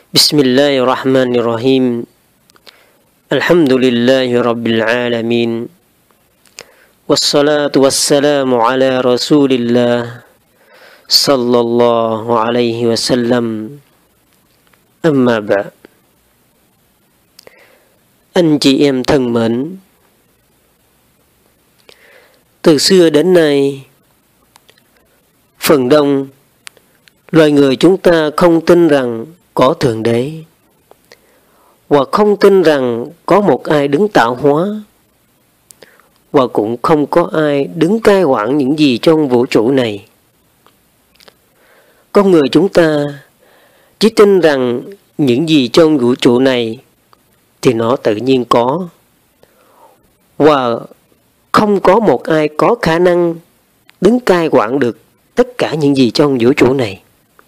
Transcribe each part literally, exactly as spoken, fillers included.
Bismillahirrahmanirrahim. Alhamdulillahi Rabbil Alamin. Wassalatu wassalamu ala Rasulillah sallallahu alaihi wasallam. Amma ba'd. Anh chị em thân mến, từ xưa đến nay, phần đông loài người chúng ta không tin rằng có Thượng Đế, và không tin rằng có một ai đứng tạo hóa, và cũng không có ai đứng cai quản những gì trong vũ trụ này. Con người chúng ta chỉ tin rằng những gì trong vũ trụ này thì nó tự nhiên có, và không có một ai có khả năng đứng cai quản được tất cả những gì trong vũ trụ này.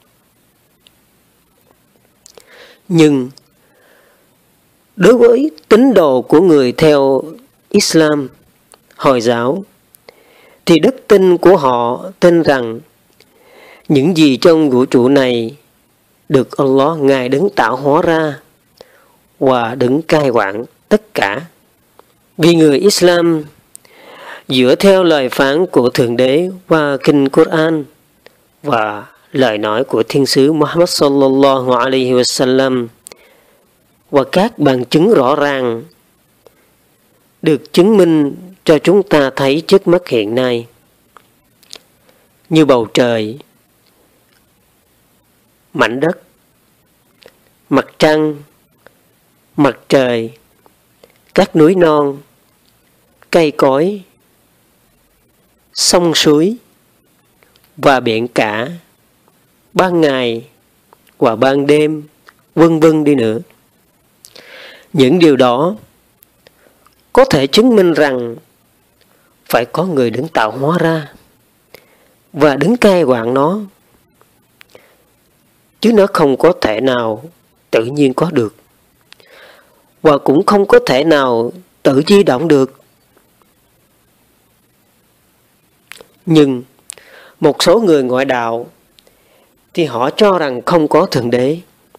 Nhưng đối với tín đồ của người theo Islam, Hồi giáo, thì đức tin của họ tin rằng những gì trong vũ trụ này được Allah Ngài đứng tạo hóa ra và đứng cai quản tất cả. Vì người Islam dựa theo lời phán của Thượng Đế và kinh Quran và lời nói của Thiên sứ Muhammad sallallahu alaihi wasallam và các bằng chứng rõ ràng được chứng minh cho chúng ta thấy trước mắt hiện nay, như bầu trời, mảnh đất, mặt trăng, mặt trời, các núi non, cây cối, sông suối và biển cả, ban ngày và ban đêm, vân vân đi nữa. Những điều đó có thể chứng minh rằng phải có người đứng tạo hóa ra và đứng cai quản nó, chứ nó không có thể nào tự nhiên có được, và cũng không có thể nào tự di động được. Nhưng một số người ngoại đạo thì họ cho rằng không có Thượng Đế,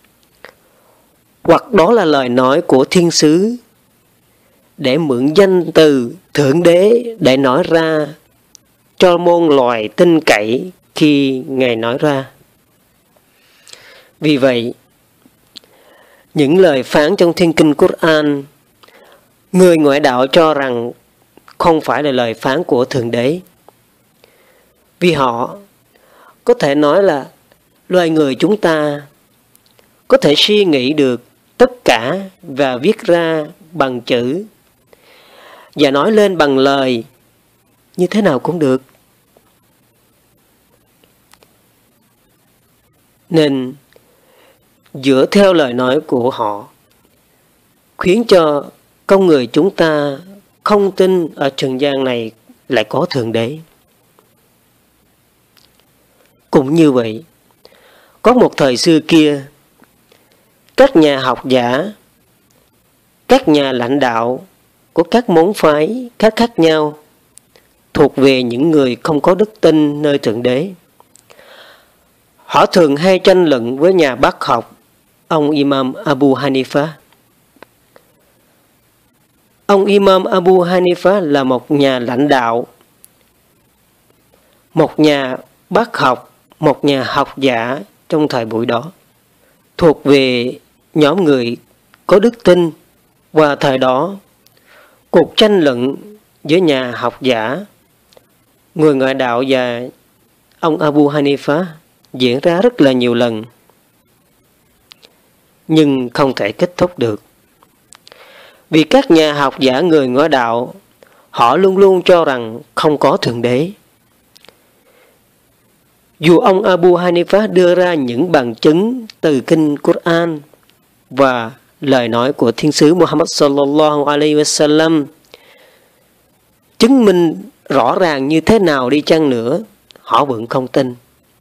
hoặc đó là lời nói của thiên sứ để mượn danh từ Thượng Đế để nói ra cho muôn loài tin cậy khi Ngài nói ra. Vì vậy, những lời phán trong thiên kinh Quran, người ngoại đạo cho rằng không phải là lời phán của Thượng Đế. Vì họ có thể nói là loài người chúng ta có thể suy nghĩ được tất cả và viết ra bằng chữ và nói lên bằng lời như thế nào cũng được. Nên dựa theo lời nói của họ khiến cho con người chúng ta không tin ở trần gian này lại có Thượng Đế. Cũng như vậy, có một thời xưa kia, các nhà học giả, các nhà lãnh đạo của các môn phái khác khác nhau thuộc về những người không có đức tin nơi Thượng Đế. Họ thường hay tranh luận với nhà bác học, ông Imam Abu Hanifa. Ông Imam Abu Hanifa là một nhà lãnh đạo, một nhà bác học, một nhà học giả trong thời buổi đó, thuộc về nhóm người có đức tin. Và thời đó, cuộc tranh luận giữa nhà học giả, người ngoại đạo và ông Abu Hanifa diễn ra rất là nhiều lần, nhưng không thể kết thúc được. Vì các nhà học giả người ngoại đạo, họ luôn luôn cho rằng không có Thượng Đế. Dù ông Abu Hanifa đưa ra những bằng chứng từ kinh Quran và lời nói của Thiên sứ Muhammad sallallahu alaihi wasallam chứng minh rõ ràng như thế nào đi chăng nữa, họ vẫn không tin.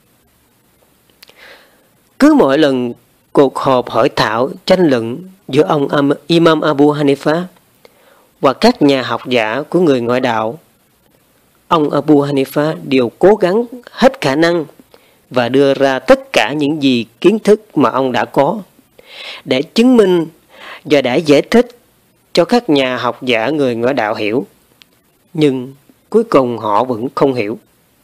Cứ mỗi lần cuộc họp hội thảo tranh luận giữa ông Imam Abu Hanifa và các nhà học giả của người ngoại đạo, ông Abu Hanifa đều cố gắng hết khả năng và đưa ra tất cả những gì kiến thức mà ông đã có để chứng minh và để giải thích cho các nhà học giả người ngoại đạo hiểu. Nhưng cuối cùng họ vẫn không hiểu.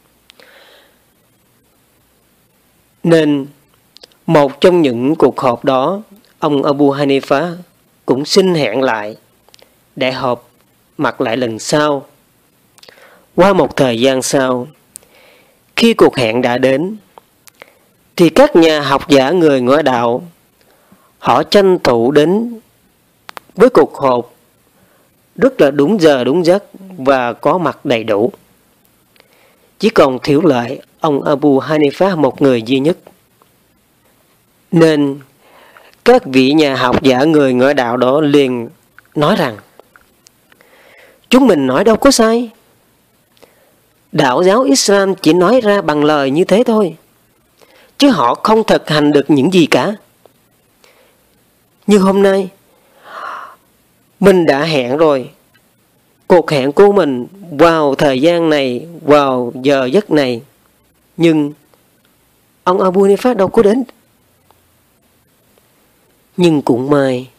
Nên một trong những cuộc họp đó, ông Abu Hanifa cũng xin hẹn lại để họp mặt lại lần sau. Qua một thời gian sau, khi cuộc hẹn đã đến, thì các nhà học giả người ngoại đạo họ tranh thủ đến với cuộc họp rất là đúng giờ đúng giấc và có mặt đầy đủ. Chỉ còn thiếu lại ông Abu Hanifa một người duy nhất. Nên các vị nhà học giả người ngoại đạo đó liền nói rằng chúng mình nói đâu có sai. Đạo giáo Islam chỉ nói ra bằng lời như thế thôi, chứ họ không thực hành được những gì cả. Như hôm nay, mình đã hẹn rồi. Cuộc hẹn của mình vào thời gian này, vào giờ giấc này. Nhưng ông Abu Hanifa đâu có đến. Nhưng cũng may,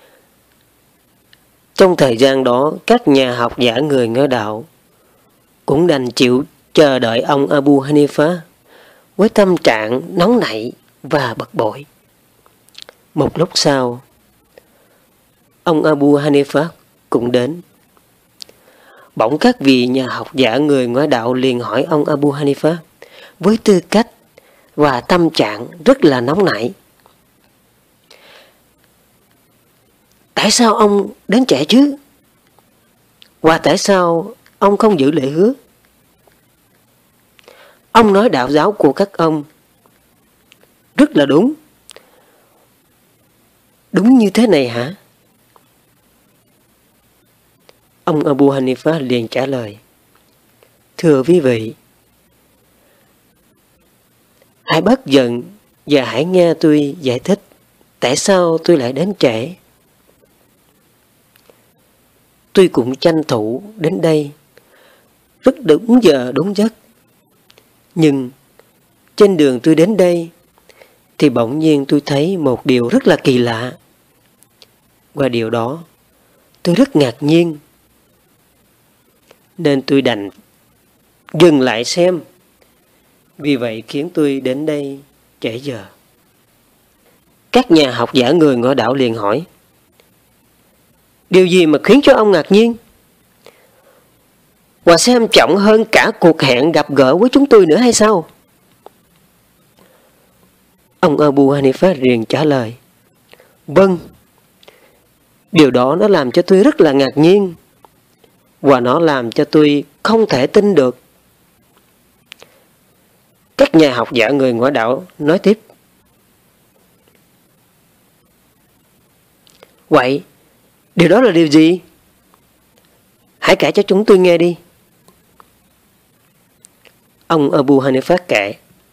trong thời gian đó, các nhà học giả người ngoại đạo cũng đành chịu chờ đợi ông Abu Hanifa với tâm trạng nóng nảy và bực bội. Một lúc sau, ông Abu Hanifa cũng đến. Bỗng các vị nhà học giả người ngoại đạo liền hỏi ông Abu Hanifa với tư cách và tâm trạng rất là nóng nảy: tại sao ông đến trễ chứ? Và tại sao ông không giữ lời hứa? Ông nói đạo giáo của các ông rất là đúng. Đúng như thế này hả? Ông Abu Hanifa liền trả lời: thưa quý vị, hãy bớt giận và hãy nghe tôi giải thích tại sao tôi lại đến trễ. Tôi cũng tranh thủ đến đây rất đúng giờ đúng giấc. Nhưng trên đường tôi đến đây thì bỗng nhiên tôi thấy một điều rất là kỳ lạ. Và điều đó tôi rất ngạc nhiên. Nên tôi đành dừng lại xem. Vì vậy khiến tôi đến đây trễ giờ. Các nhà học giả người ngoại đạo liền hỏi: điều gì mà khiến cho ông ngạc nhiên và xem trọng hơn cả cuộc hẹn gặp gỡ với chúng tôi nữa hay sao? Ông Abu Hanifa liền trả lời: vâng, điều đó nó làm cho tôi rất là ngạc nhiên và nó làm cho tôi không thể tin được. Các nhà học giả người ngoại đạo nói tiếp: vậy điều đó là điều gì? Hãy kể cho chúng tôi nghe đi. Ông Abu Hanifa kể: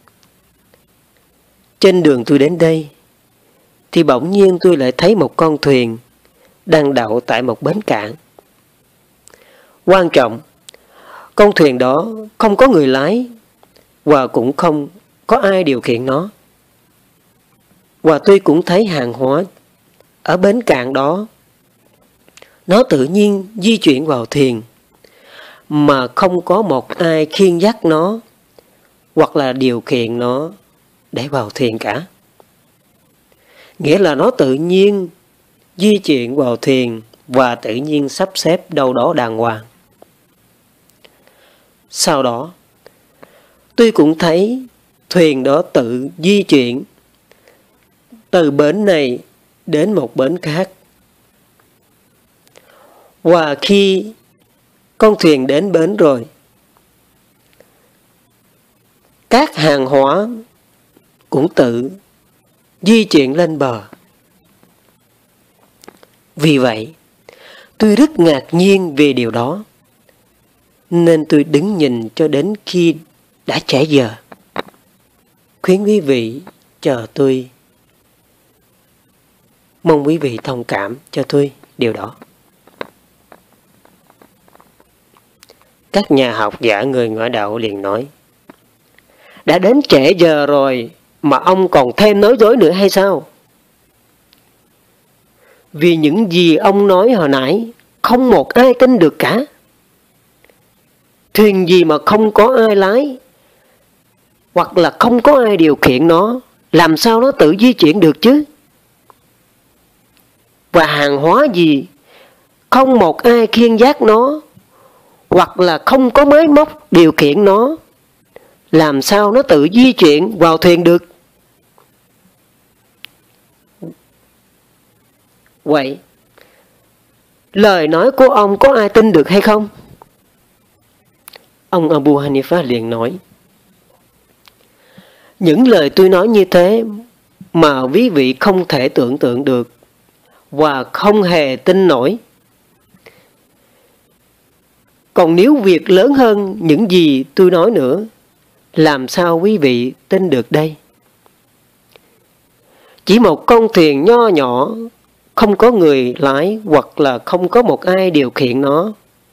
trên đường tôi đến đây thì bỗng nhiên tôi lại thấy một con thuyền đang đậu tại một bến cảng. Quan trọng, con thuyền đó không có người lái và cũng không có ai điều khiển nó. Và tôi cũng thấy hàng hóa ở bến cảng đó, nó tự nhiên di chuyển vào thuyền mà không có một ai khiêng dắt nó hoặc là điều khiển nó để vào thuyền cả. Nghĩa là nó tự nhiên di chuyển vào thuyền và tự nhiên sắp xếp đâu đó đàng hoàng. Sau đó, tôi cũng thấy thuyền đó tự di chuyển từ bến này đến một bến khác. Và khi con thuyền đến bến rồi, các hàng hóa cũng tự di chuyển lên bờ. Vì vậy, tôi rất ngạc nhiên về điều đó. Nên tôi đứng nhìn cho đến khi đã trễ giờ. Khuyến quý vị chờ tôi. Mong quý vị thông cảm cho tôi điều đó. Các nhà học giả người ngoại đạo liền nói: đã đến trễ giờ rồi mà ông còn thêm nói dối nữa hay sao? Vì những gì ông nói hồi nãy không một ai tin được cả. Thuyền gì mà không có ai lái, hoặc là không có ai điều khiển nó, làm sao nó tự di chuyển được chứ? Và hàng hóa gì không một ai khiêng vác nó, hoặc là không có máy móc điều khiển nó, làm sao nó tự di chuyển vào thuyền được? Vậy lời nói của ông có ai tin được hay không? Ông Abu Hanifa liền nói, những lời tôi nói như thế mà quý vị không thể tưởng tượng được và không hề tin nổi. Còn nếu việc lớn hơn những gì tôi nói nữa, làm sao quý vị tin được đây? Chỉ một con thuyền nho nhỏ, không có người lái hoặc là không có một ai điều khiển nó,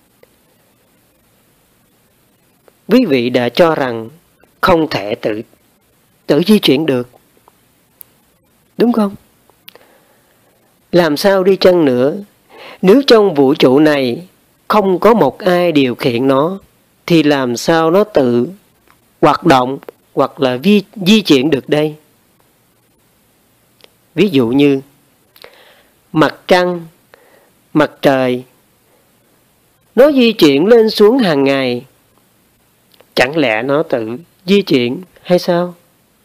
quý vị đã cho rằng không thể tự tự di chuyển được, đúng không? Làm sao đi chăng nữa, nếu trong vũ trụ này không có một ai điều khiển nó, thì làm sao nó tự hoạt động hoặc là di, di chuyển được đây? Ví dụ như mặt trăng, mặt trời, nó di chuyển lên xuống hàng ngày, chẳng lẽ nó tự di chuyển hay sao?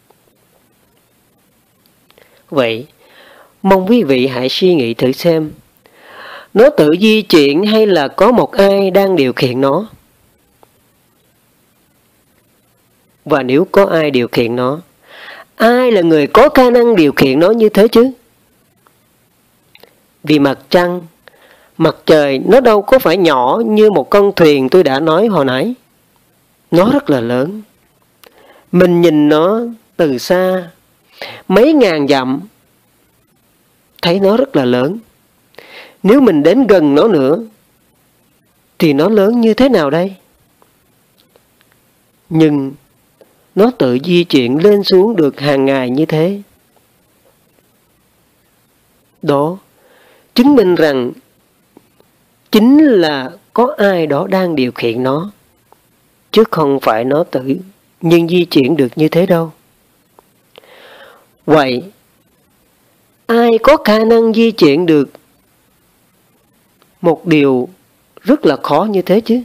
Vậy, mong quý vị hãy suy nghĩ thử xem, nó tự di chuyển hay là có một ai đang điều khiển nó? Và nếu có ai điều khiển nó, ai là người có khả năng điều khiển nó như thế chứ? Vì mặt trăng, mặt trời nó đâu có phải nhỏ như một con thuyền tôi đã nói hồi nãy. Nó rất là lớn. Mình nhìn nó từ xa, mấy ngàn dặm, thấy nó rất là lớn. Nếu mình đến gần nó nữa, thì nó lớn như thế nào đây? Nhưng nó tự di chuyển lên xuống được hàng ngày như thế. Đó chứng minh rằng chính là có ai đó đang điều khiển nó, chứ không phải nó tự nhiên di chuyển được như thế đâu. Vậy, ai có khả năng di chuyển được một điều rất là khó như thế chứ?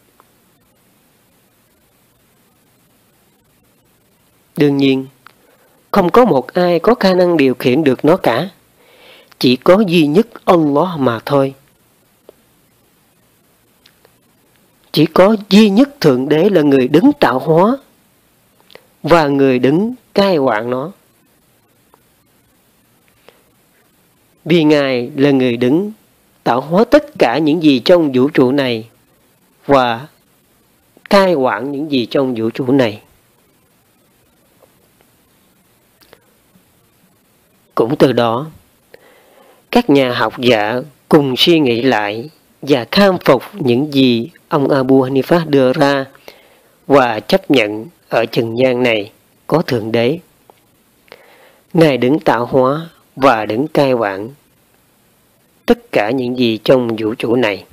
Đương nhiên, không có một ai có khả năng điều khiển được nó cả. Chỉ có duy nhất Allah mà thôi. Chỉ có duy nhất Thượng Đế là người đứng tạo hóa và người đứng cai quản nó. Vì Ngài là người đứng tạo hóa tất cả những gì trong vũ trụ này và cai quản những gì trong vũ trụ này. Cũng từ đó, các nhà học giả cùng suy nghĩ lại và khâm phục những gì ông Abu Hanifa đưa ra và chấp nhận ở trần gian này có Thượng Đế. Ngài đứng tạo hóa và đứng cai quản tất cả những gì trong vũ trụ này.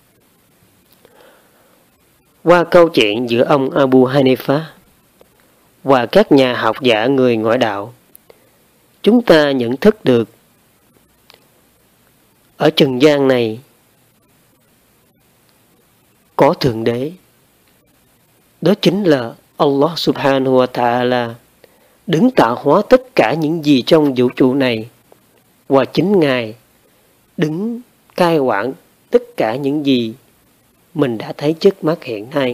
Qua câu chuyện giữa ông Abu Hanifa và các nhà học giả người ngoại đạo, chúng ta nhận thức được ở trần gian này có Thượng Đế. Đó chính là Allah Subhanahu wa Ta'ala, đứng tạo hóa tất cả những gì trong vũ trụ này, và chính Ngài đứng cai quản tất cả những gì mình đã thấy trước mắt hiện nay.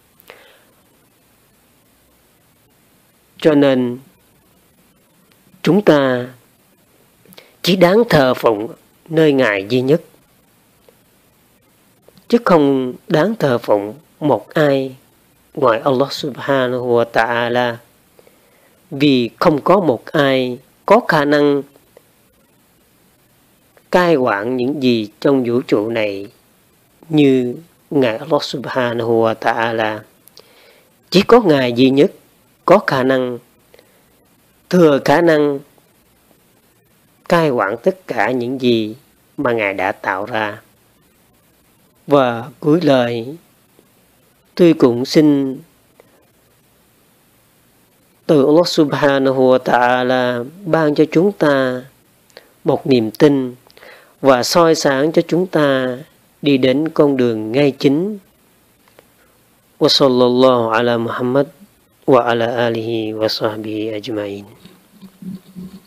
Cho nên chúng ta chỉ đáng thờ phụng nơi Ngài duy nhất, chứ không đáng thờ phụng một ai ngoài Allah Subhanahu wa Ta'ala, vì không có một ai có khả năng cai quản những gì trong vũ trụ này như Ngài Allah Subhanahu wa Ta'ala. Chỉ có Ngài duy nhất có khả năng, thừa khả năng cai quản tất cả những gì mà Ngài đã tạo ra. Và cuối lời, tôi cũng xin từ Allah Subhanahu wa Ta'ala ban cho chúng ta một niềm tin và soi sáng cho chúng ta đi đến con đường ngay chính. Wa sallallahu ala Muhammad wa ala alihi wa sahbihi ajma'in.